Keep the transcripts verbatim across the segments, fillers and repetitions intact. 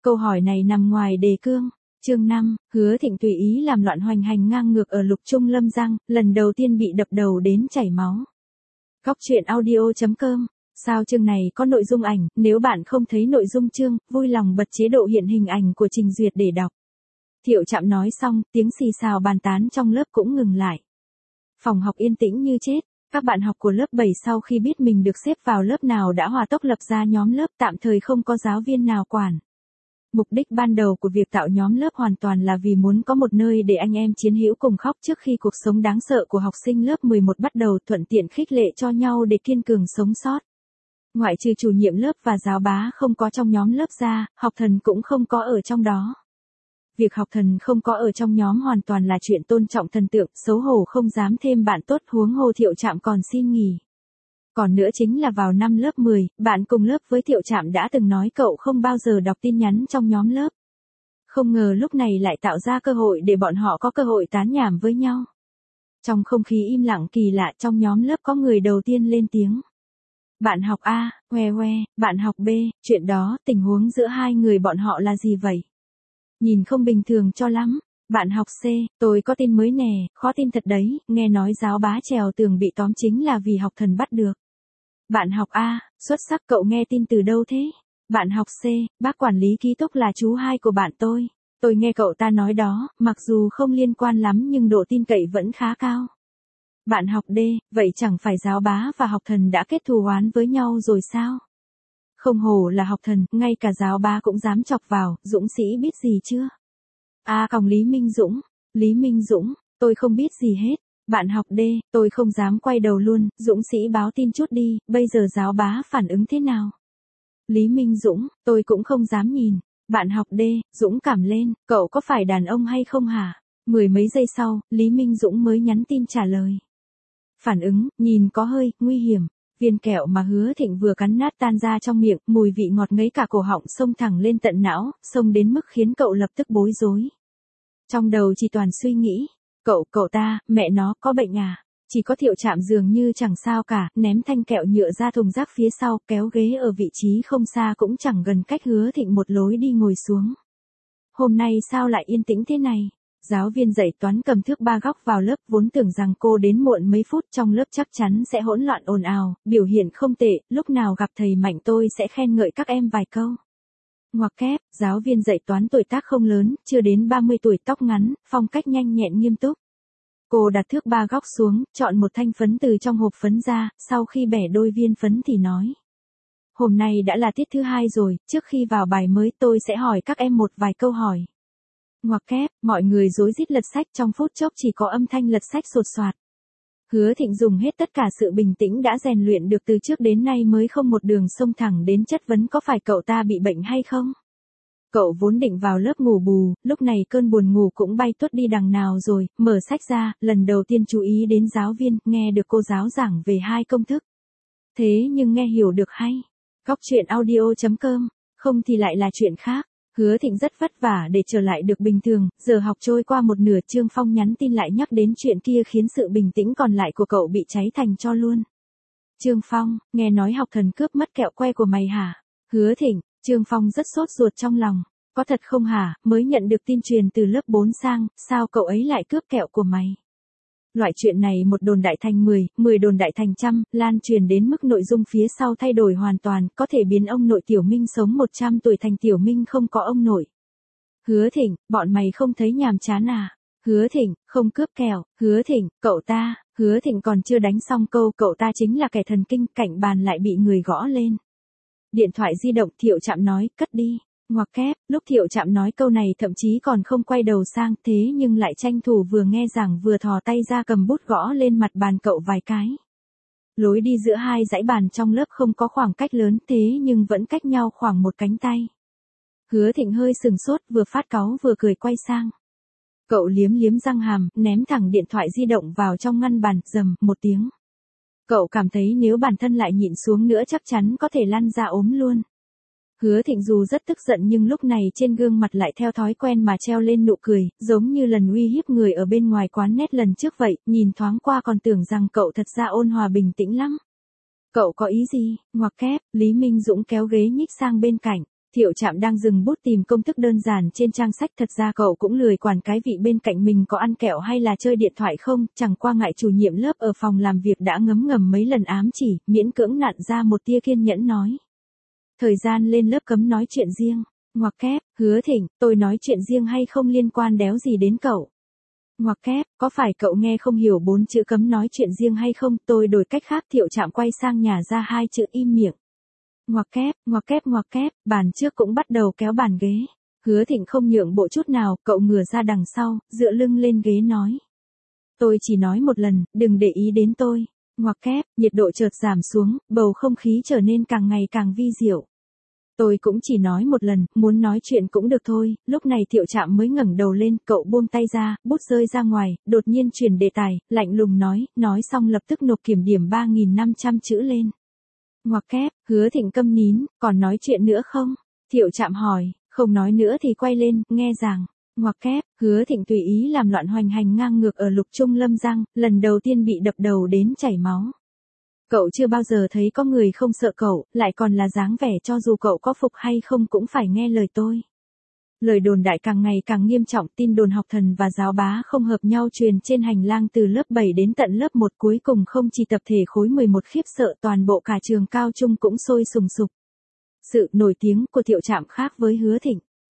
Câu hỏi này nằm ngoài đề cương. Chương năm, Hứa Thịnh tùy ý làm loạn hoành hành ngang ngược ở Lục Trung Lâm Giang, lần đầu tiên bị đập đầu đến chảy máu. Góc truyện audio chấm com. Sao chương này có nội dung ảnh, nếu bạn không thấy nội dung chương, vui lòng bật chế độ hiện hình ảnh của trình duyệt để đọc. Thiệu Trạm nói xong, tiếng xì xào bàn tán trong lớp cũng ngừng lại. Phòng học yên tĩnh như chết, các bạn học của lớp bảy sau khi biết mình được xếp vào lớp nào đã hòa tốc lập ra nhóm lớp, tạm thời không có giáo viên nào quản. Mục đích ban đầu của việc tạo nhóm lớp hoàn toàn là vì muốn có một nơi để anh em chiến hữu cùng khóc trước khi cuộc sống đáng sợ của học sinh lớp mười một bắt đầu, thuận tiện khích lệ cho nhau để kiên cường sống sót. Ngoại trừ chủ nhiệm lớp và giáo bá không có trong nhóm lớp ra, học thần cũng không có ở trong đó. Việc học thần không có ở trong nhóm hoàn toàn là chuyện tôn trọng thần tượng, xấu hổ không dám thêm bạn tốt, huống hồ Thiệu Trạm còn xin nghỉ. Còn nữa chính là vào năm lớp mười, bạn cùng lớp với Thiệu Trạm đã từng nói cậu không bao giờ đọc tin nhắn trong nhóm lớp. Không ngờ lúc này lại tạo ra cơ hội để bọn họ có cơ hội tán nhảm với nhau. Trong không khí im lặng kỳ lạ, trong nhóm lớp có người đầu tiên lên tiếng. Bạn học A, hoe hoe, bạn học B, chuyện đó, tình huống giữa hai người bọn họ là gì vậy? Nhìn không bình thường cho lắm. Bạn học C, tôi có tin mới nè, khó tin thật đấy, nghe nói giáo bá trèo tường bị tóm chính là vì học thần bắt được. Bạn học A, xuất sắc, cậu nghe tin từ đâu thế? Bạn học C, bác quản lý ký túc là chú hai của bạn tôi. Tôi nghe cậu ta nói đó, mặc dù không liên quan lắm nhưng độ tin cậy vẫn khá cao. Bạn học D, vậy chẳng phải giáo bá và học thần đã kết thù oán với nhau rồi sao? Không hổ là học thần, ngay cả giáo bá cũng dám chọc vào, Dũng sĩ biết gì chưa? A còng Lý Minh Dũng, Lý Minh Dũng, tôi không biết gì hết. Bạn học D, tôi không dám quay đầu luôn, Dũng sĩ báo tin chút đi, bây giờ giáo bá phản ứng thế nào? Lý Minh Dũng, tôi cũng không dám nhìn. Bạn học D, Dũng cảm lên, cậu có phải đàn ông hay không hả? Mười mấy giây sau, Lý Minh Dũng mới nhắn tin trả lời. Phản ứng, nhìn có hơi, nguy hiểm. Viên kẹo mà Hứa Thịnh vừa cắn nát tan ra trong miệng, mùi vị ngọt ngấy cả cổ họng xông thẳng lên tận não, xông đến mức khiến cậu lập tức bối rối. Trong đầu chỉ toàn suy nghĩ, cậu, cậu ta, mẹ nó, có bệnh à? Chỉ có Thiệu Trạm dường như chẳng sao cả, ném thanh kẹo nhựa ra thùng rác phía sau, kéo ghế ở vị trí không xa cũng chẳng gần cách Hứa Thịnh một lối đi ngồi xuống. Hôm nay sao lại yên tĩnh thế này? Giáo viên dạy toán cầm thước ba góc vào lớp, vốn tưởng rằng cô đến muộn mấy phút trong lớp chắc chắn sẽ hỗn loạn ồn ào, biểu hiện không tệ, lúc nào gặp thầy Mạnh tôi sẽ khen ngợi các em vài câu. Ngoặc kép, giáo viên dạy toán tuổi tác không lớn, chưa đến ba mươi tuổi, tóc ngắn, phong cách nhanh nhẹn nghiêm túc. Cô đặt thước ba góc xuống, chọn một thanh phấn từ trong hộp phấn ra, sau khi bẻ đôi viên phấn thì nói. Hôm nay đã là tiết thứ hai rồi, trước khi vào bài mới tôi sẽ hỏi các em một vài câu hỏi. Ngoặc kép, mọi người rối rít lật sách, trong phút chốc chỉ có âm thanh lật sách sột soạt. Hứa Thịnh dùng hết tất cả sự bình tĩnh đã rèn luyện được từ trước đến nay mới không một đường xông thẳng đến chất vấn có phải cậu ta bị bệnh hay không. Cậu vốn định vào lớp ngủ bù, lúc này cơn buồn ngủ cũng bay tuốt đi đằng nào rồi, mở sách ra, lần đầu tiên chú ý đến giáo viên, nghe được cô giáo giảng về hai công thức. Thế nhưng nghe hiểu được hay. Góc truyện audio chấm com, không thì lại là chuyện khác. Hứa Thịnh rất vất vả để trở lại được bình thường, giờ học trôi qua một nửa, Trương Phong nhắn tin lại nhắc đến chuyện kia khiến sự bình tĩnh còn lại của cậu bị cháy thành tro luôn. Trương Phong, nghe nói học thần cướp mất kẹo que của mày hả? Hứa Thịnh, Trương Phong rất sốt ruột trong lòng. Có thật không hả, mới nhận được tin truyền từ lớp bốn sang, sao cậu ấy lại cướp kẹo của mày? Loại chuyện này một đồn đại thành mười, mười đồn đại thành trăm, lan truyền đến mức nội dung phía sau thay đổi hoàn toàn, có thể biến ông nội Tiểu Minh sống một trăm tuổi thành Tiểu Minh không có ông nội. Hứa Thịnh, bọn mày không thấy nhàm chán à? Hứa Thịnh, không cướp kẹo. Hứa Thịnh, cậu ta. Hứa Thịnh còn chưa đánh xong câu, cậu ta chính là kẻ thần kinh, cạnh bàn lại bị người gõ lên. Điện thoại di động, Thiệu Trạm nói, cất đi. Ngoặc kép, lúc Thiệu Trạm nói câu này thậm chí còn không quay đầu sang, thế nhưng lại tranh thủ vừa nghe giảng vừa thò tay ra cầm bút gõ lên mặt bàn cậu vài cái. Lối đi giữa hai dãy bàn trong lớp không có khoảng cách lớn, thế nhưng vẫn cách nhau khoảng một cánh tay. Hứa Thịnh hơi sừng sốt, vừa phát cáu vừa cười quay sang. Cậu liếm liếm răng hàm, ném thẳng điện thoại di động vào trong ngăn bàn, rầm một tiếng. Cậu cảm thấy nếu bản thân lại nhịn xuống nữa chắc chắn có thể lăn ra ốm luôn. Hứa Thịnh dù rất tức giận nhưng lúc này trên gương mặt lại theo thói quen mà treo lên nụ cười, giống như lần uy hiếp người ở bên ngoài quán nét lần trước vậy, nhìn thoáng qua còn tưởng rằng cậu thật ra ôn hòa bình tĩnh lắm. Cậu có ý gì? Ngoặc kép, Lý Minh Dũng kéo ghế nhích sang bên cạnh. Thiệu Trạm đang dừng bút tìm công thức đơn giản trên trang sách, thật ra cậu cũng lười quản cái vị bên cạnh mình có ăn kẹo hay là chơi điện thoại không, chẳng qua ngại chủ nhiệm lớp ở phòng làm việc đã ngấm ngầm mấy lần ám chỉ, miễn cưỡng nặn ra một tia kiên nhẫn nói. Thời gian lên lớp cấm nói chuyện riêng, ngoặc kép, Hứa Thịnh, tôi nói chuyện riêng hay không liên quan đéo gì đến cậu. Ngoặc kép, có phải cậu nghe không hiểu bốn chữ cấm nói chuyện riêng hay không, tôi đổi cách khác. Thiệu Trạm quay sang nhà ra hai chữ im miệng. Ngoặc kép, ngoặc kép ngoặc kép, bàn trước cũng bắt đầu kéo bàn ghế. Hứa Thịnh không nhượng bộ chút nào, cậu ngửa ra đằng sau, dựa lưng lên ghế nói. Tôi chỉ nói một lần, đừng để ý đến tôi. Ngoặc kép, nhiệt độ chợt giảm xuống, bầu không khí trở nên càng ngày càng vi diệu. Tôi cũng chỉ nói một lần, muốn nói chuyện cũng được thôi. Lúc này Thiệu Trạm mới ngẩng đầu lên, cậu buông tay ra, bút rơi ra ngoài, đột nhiên chuyển đề tài, lạnh lùng nói, nói xong lập tức nộp kiểm điểm ba nghìn năm trăm chữ lên. Ngoặc kép, Hứa Thịnh câm nín, còn nói chuyện nữa không? Thiệu Trạm hỏi, không nói nữa thì quay lên, nghe rằng. Ngoặc kép, Hứa Thịnh tùy ý làm loạn hoành hành ngang ngược ở Lục Trung Lâm Giang, lần đầu tiên bị đập đầu đến chảy máu. Cậu chưa bao giờ thấy có người không sợ cậu, lại còn là dáng vẻ cho dù cậu có phục hay không cũng phải nghe lời tôi. Lời đồn đại càng ngày càng nghiêm trọng, tin đồn học thần và giáo bá không hợp nhau truyền trên hành lang từ lớp bảy đến tận lớp một, cuối cùng không chỉ tập thể khối mười một khiếp sợ, toàn bộ cả trường cao trung cũng sôi sùng sục. Sự nổi tiếng của Thiệu Trạm khác với Hứa Thịnh.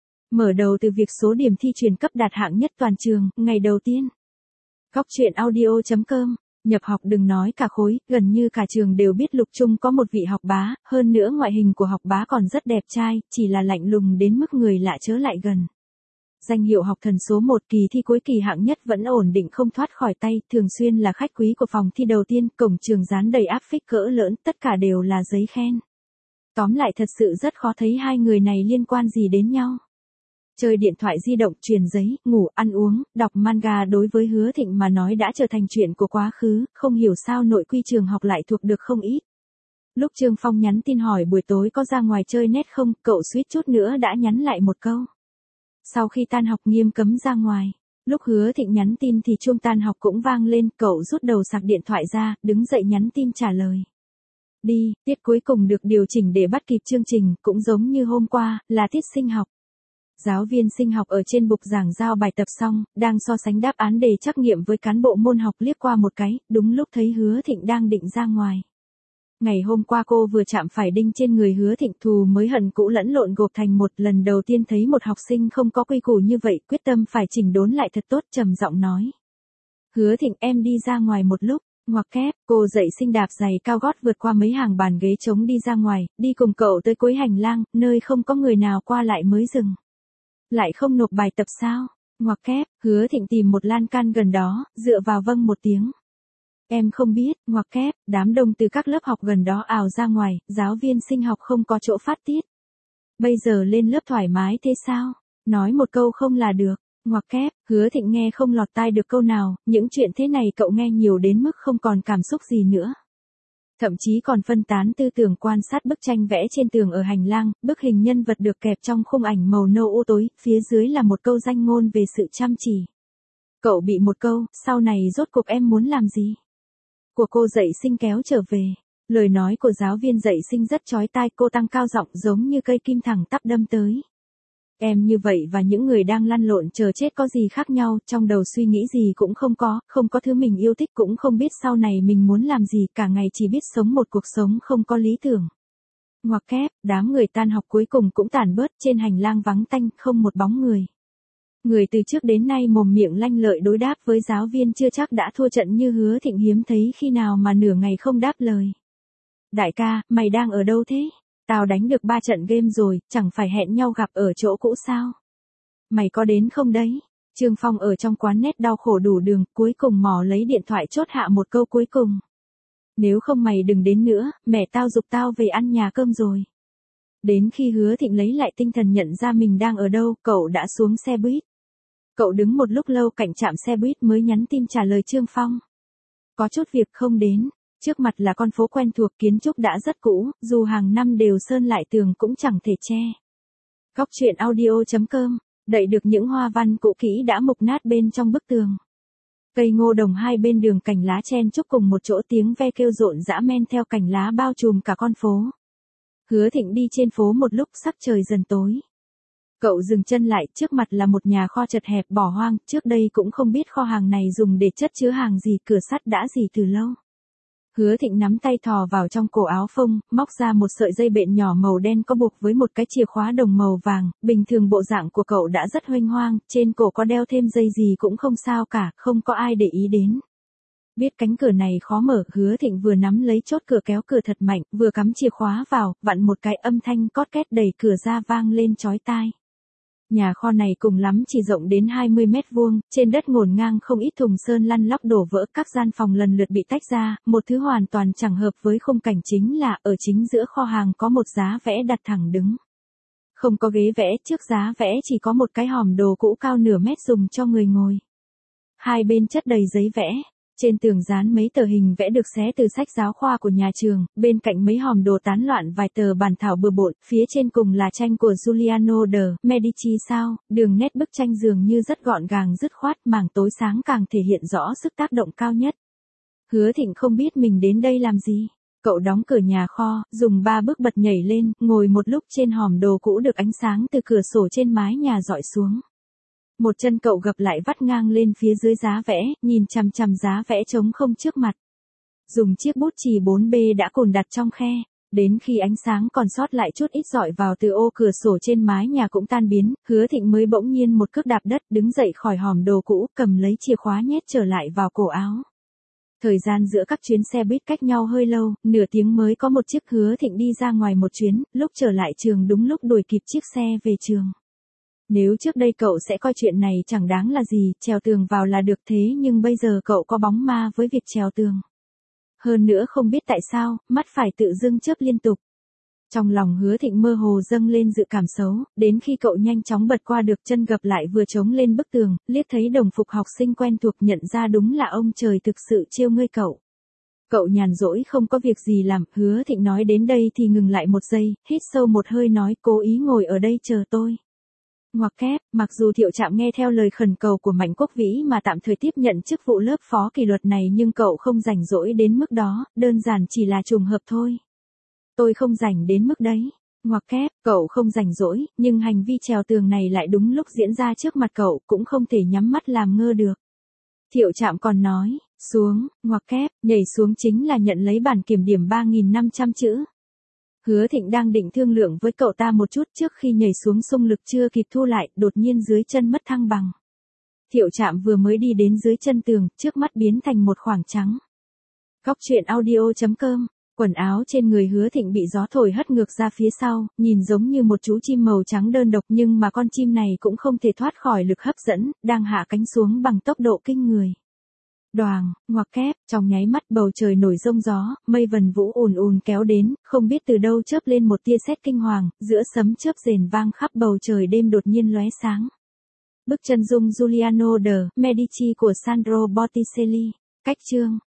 Mở đầu từ việc số điểm thi truyền cấp đạt hạng nhất toàn trường, ngày đầu tiên. Góc truyện audio chấm com. Nhập học đừng nói cả khối, gần như cả trường đều biết Lục Trung có một vị học bá, hơn nữa ngoại hình của học bá còn rất đẹp trai, chỉ là lạnh lùng đến mức người lạ chớ lại gần. Danh hiệu học thần số một kỳ thi cuối kỳ hạng nhất vẫn ổn định không thoát khỏi tay, thường xuyên là khách quý của phòng thi đầu tiên, cổng trường dán đầy áp phích cỡ lớn, tất cả đều là giấy khen. Tóm lại thật sự rất khó thấy hai người này liên quan gì đến nhau. Chơi điện thoại di động, truyền giấy, ngủ, ăn uống, đọc manga đối với Hứa Thịnh mà nói đã trở thành chuyện của quá khứ, không hiểu sao nội quy trường học lại thuộc được không ít. Lúc Trương Phong nhắn tin hỏi buổi tối có ra ngoài chơi net không, cậu suýt chút nữa đã nhắn lại một câu. Sau khi tan học nghiêm cấm ra ngoài. Lúc Hứa Thịnh nhắn tin thì chuông tan học cũng vang lên, cậu rút đầu sạc điện thoại ra, đứng dậy nhắn tin trả lời. Đi, tiết cuối cùng được điều chỉnh để bắt kịp chương trình, cũng giống như hôm qua, là tiết sinh học. Giáo viên sinh học ở trên bục giảng giao bài tập xong, đang so sánh đáp án đề trắc nghiệm với cán bộ môn học, liếc qua một cái, đúng lúc thấy Hứa Thịnh đang định ra ngoài. Ngày hôm qua cô vừa chạm phải đinh trên người Hứa Thịnh, thù mới hận cũ lẫn lộn gộp thành một, lần đầu tiên thấy một học sinh không có quy củ như vậy, quyết tâm phải chỉnh đốn lại thật tốt, trầm giọng nói. Hứa Thịnh, em đi ra ngoài một lúc. Ngoặc kép, cô dậy sinh đạp giày cao gót vượt qua mấy hàng bàn ghế trống đi ra ngoài, đi cùng cậu tới cuối hành lang, nơi không có người nào qua lại mới dừng. Lại không nộp bài tập sao? Ngoặc kép, Hứa Thịnh tìm một lan can gần đó, dựa vào vâng một tiếng. Em không biết, ngoặc kép, đám đông từ các lớp học gần đó ào ra ngoài, giáo viên sinh học không có chỗ phát tiết. Bây giờ lên lớp thoải mái thế sao? Nói một câu không là được. Ngoặc kép, Hứa Thịnh nghe không lọt tai được câu nào, những chuyện thế này cậu nghe nhiều đến mức không còn cảm xúc gì nữa. Thậm chí còn phân tán tư tưởng quan sát bức tranh vẽ trên tường ở hành lang, bức hình nhân vật được kẹp trong khung ảnh màu nâu u tối, phía dưới là một câu danh ngôn về sự chăm chỉ. Cậu bị một câu, sau này rốt cuộc em muốn làm gì? Của cô dạy sinh kéo trở về. Lời nói của giáo viên dạy sinh rất chói tai, cô tăng cao giọng giống như cây kim thẳng tắp đâm tới. Em như vậy và những người đang lăn lộn chờ chết có gì khác nhau, trong đầu suy nghĩ gì cũng không có, không có thứ mình yêu thích, cũng không biết sau này mình muốn làm gì, cả ngày chỉ biết sống một cuộc sống không có lý tưởng. Ngoặc kép, đám người tan học cuối cùng cũng tản bớt, trên hành lang vắng tanh, không một bóng người. Người từ trước đến nay mồm miệng lanh lợi đối đáp với giáo viên chưa chắc đã thua trận như Hứa Thịnh, hiếm thấy khi nào mà nửa ngày không đáp lời. Đại ca, mày đang ở đâu thế? Tao đánh được ba trận game rồi, chẳng phải hẹn nhau gặp ở chỗ cũ sao? Mày có đến không đấy? Trương Phong ở trong quán net đau khổ đủ đường, cuối cùng mò lấy điện thoại chốt hạ một câu cuối cùng. Nếu không mày đừng đến nữa, mẹ tao giục tao về ăn nhà cơm rồi. Đến khi Hứa Thịnh lấy lại tinh thần nhận ra mình đang ở đâu, cậu đã xuống xe buýt. Cậu đứng một lúc lâu cạnh trạm xe buýt mới nhắn tin trả lời Trương Phong. Có chút việc không đến. Trước mặt là con phố quen thuộc, kiến trúc đã rất cũ, dù hàng năm đều sơn lại tường cũng chẳng thể che. Góc truyện audio chấm com, đậy được những hoa văn cũ kỹ đã mục nát bên trong bức tường. Cây ngô đồng hai bên đường cành lá chen chúc cùng một chỗ, tiếng ve kêu rộn rã men theo cành lá bao trùm cả con phố. Hứa Thịnh đi trên phố một lúc sắp trời dần tối. Cậu dừng chân lại, trước mặt là một nhà kho chật hẹp bỏ hoang, trước đây cũng không biết kho hàng này dùng để chất chứa hàng gì, cửa sắt đã rỉ từ lâu. Hứa Thịnh nắm tay thò vào trong cổ áo phông, móc ra một sợi dây bện nhỏ màu đen có buộc với một cái chìa khóa đồng màu vàng, bình thường bộ dạng của cậu đã rất huênh hoang, trên cổ có đeo thêm dây gì cũng không sao cả, không có ai để ý đến. Biết cánh cửa này khó mở, Hứa Thịnh vừa nắm lấy chốt cửa kéo cửa thật mạnh, vừa cắm chìa khóa vào, vặn một cái âm thanh cót két đẩy cửa ra vang lên chói tai. Nhà kho này cùng lắm chỉ rộng đến hai mươi mét vuông, trên đất ngổn ngang không ít thùng sơn lăn lóc đổ vỡ, các gian phòng lần lượt bị tách ra, một thứ hoàn toàn chẳng hợp với khung cảnh chính là ở chính giữa kho hàng có một giá vẽ đặt thẳng đứng. Không có ghế vẽ, trước giá vẽ chỉ có một cái hòm đồ cũ cao nửa mét dùng cho người ngồi. Hai bên chất đầy giấy vẽ. Trên tường dán mấy tờ hình vẽ được xé từ sách giáo khoa của nhà trường, bên cạnh mấy hòm đồ tán loạn vài tờ bản thảo bừa bộn, phía trên cùng là tranh của Giuliano de Medici sao, đường nét bức tranh dường như rất gọn gàng dứt khoát, mảng tối sáng càng thể hiện rõ sức tác động cao nhất. Hứa Thịnh không biết mình đến đây làm gì. Cậu đóng cửa nhà kho, dùng ba bước bật nhảy lên, ngồi một lúc trên hòm đồ cũ được ánh sáng từ cửa sổ trên mái nhà dọi xuống. Một chân cậu gập lại vắt ngang lên phía dưới giá vẽ, nhìn chằm chằm giá vẽ trống không trước mặt. Dùng chiếc bút chì bốn B đã cồn đặt trong khe, đến khi ánh sáng còn sót lại chút ít dọi vào từ ô cửa sổ trên mái nhà cũng tan biến, Hứa Thịnh mới bỗng nhiên một cước đạp đất, đứng dậy khỏi hòm đồ cũ, cầm lấy chìa khóa nhét trở lại vào cổ áo. Thời gian giữa các chuyến xe buýt cách nhau hơi lâu, nửa tiếng mới có một chiếc. Hứa Thịnh đi ra ngoài một chuyến, lúc trở lại trường đúng lúc đuổi kịp chiếc xe về trường. Nếu trước đây cậu sẽ coi chuyện này chẳng đáng là gì, trèo tường vào là được, thế nhưng bây giờ cậu có bóng ma với việc trèo tường. Hơn nữa không biết tại sao, mắt phải tự dưng chớp liên tục. Trong lòng Hứa Thịnh mơ hồ dâng lên dự cảm xấu, đến khi cậu nhanh chóng bật qua được, chân gập lại vừa chống lên bức tường, liếc thấy đồng phục học sinh quen thuộc, nhận ra đúng là ông trời thực sự trêu ngươi cậu. Cậu nhàn rỗi không có việc gì làm, Hứa Thịnh nói đến đây thì ngừng lại một giây, hít sâu một hơi nói cố ý ngồi ở đây chờ tôi. Ngoặc kép, mặc dù Thiệu Trạm nghe theo lời khẩn cầu của Mạnh Quốc Vĩ mà tạm thời tiếp nhận chức vụ lớp phó kỷ luật này, nhưng cậu không rảnh rỗi đến mức đó, đơn giản chỉ là trùng hợp thôi. Tôi không rảnh đến mức đấy. Ngoặc kép, cậu không rảnh rỗi, nhưng hành vi trèo tường này lại đúng lúc diễn ra trước mặt cậu, cũng không thể nhắm mắt làm ngơ được. Thiệu Trạm còn nói, xuống, ngoặc kép, nhảy xuống chính là nhận lấy bản kiểm điểm ba nghìn năm trăm chữ. Hứa Thịnh đang định thương lượng với cậu ta một chút, trước khi nhảy xuống xung lực chưa kịp thu lại, đột nhiên dưới chân mất thăng bằng. Thiệu Trạm vừa mới đi đến dưới chân tường, trước mắt biến thành một khoảng trắng. Góc truyện audio chấm com. Quần áo trên người Hứa Thịnh bị gió thổi hất ngược ra phía sau, nhìn giống như một chú chim màu trắng đơn độc, nhưng mà con chim này cũng không thể thoát khỏi lực hấp dẫn, đang hạ cánh xuống bằng tốc độ kinh người. Đoàng, ngoặc kép, trong nháy mắt bầu trời nổi giông gió, mây vần vũ ùn ùn kéo đến, không biết từ đâu chớp lên một tia sét kinh hoàng, giữa sấm chớp rền vang khắp bầu trời đêm đột nhiên lóe sáng. Bức chân dung Giuliano de Medici của Sandro Botticelli. Cách chương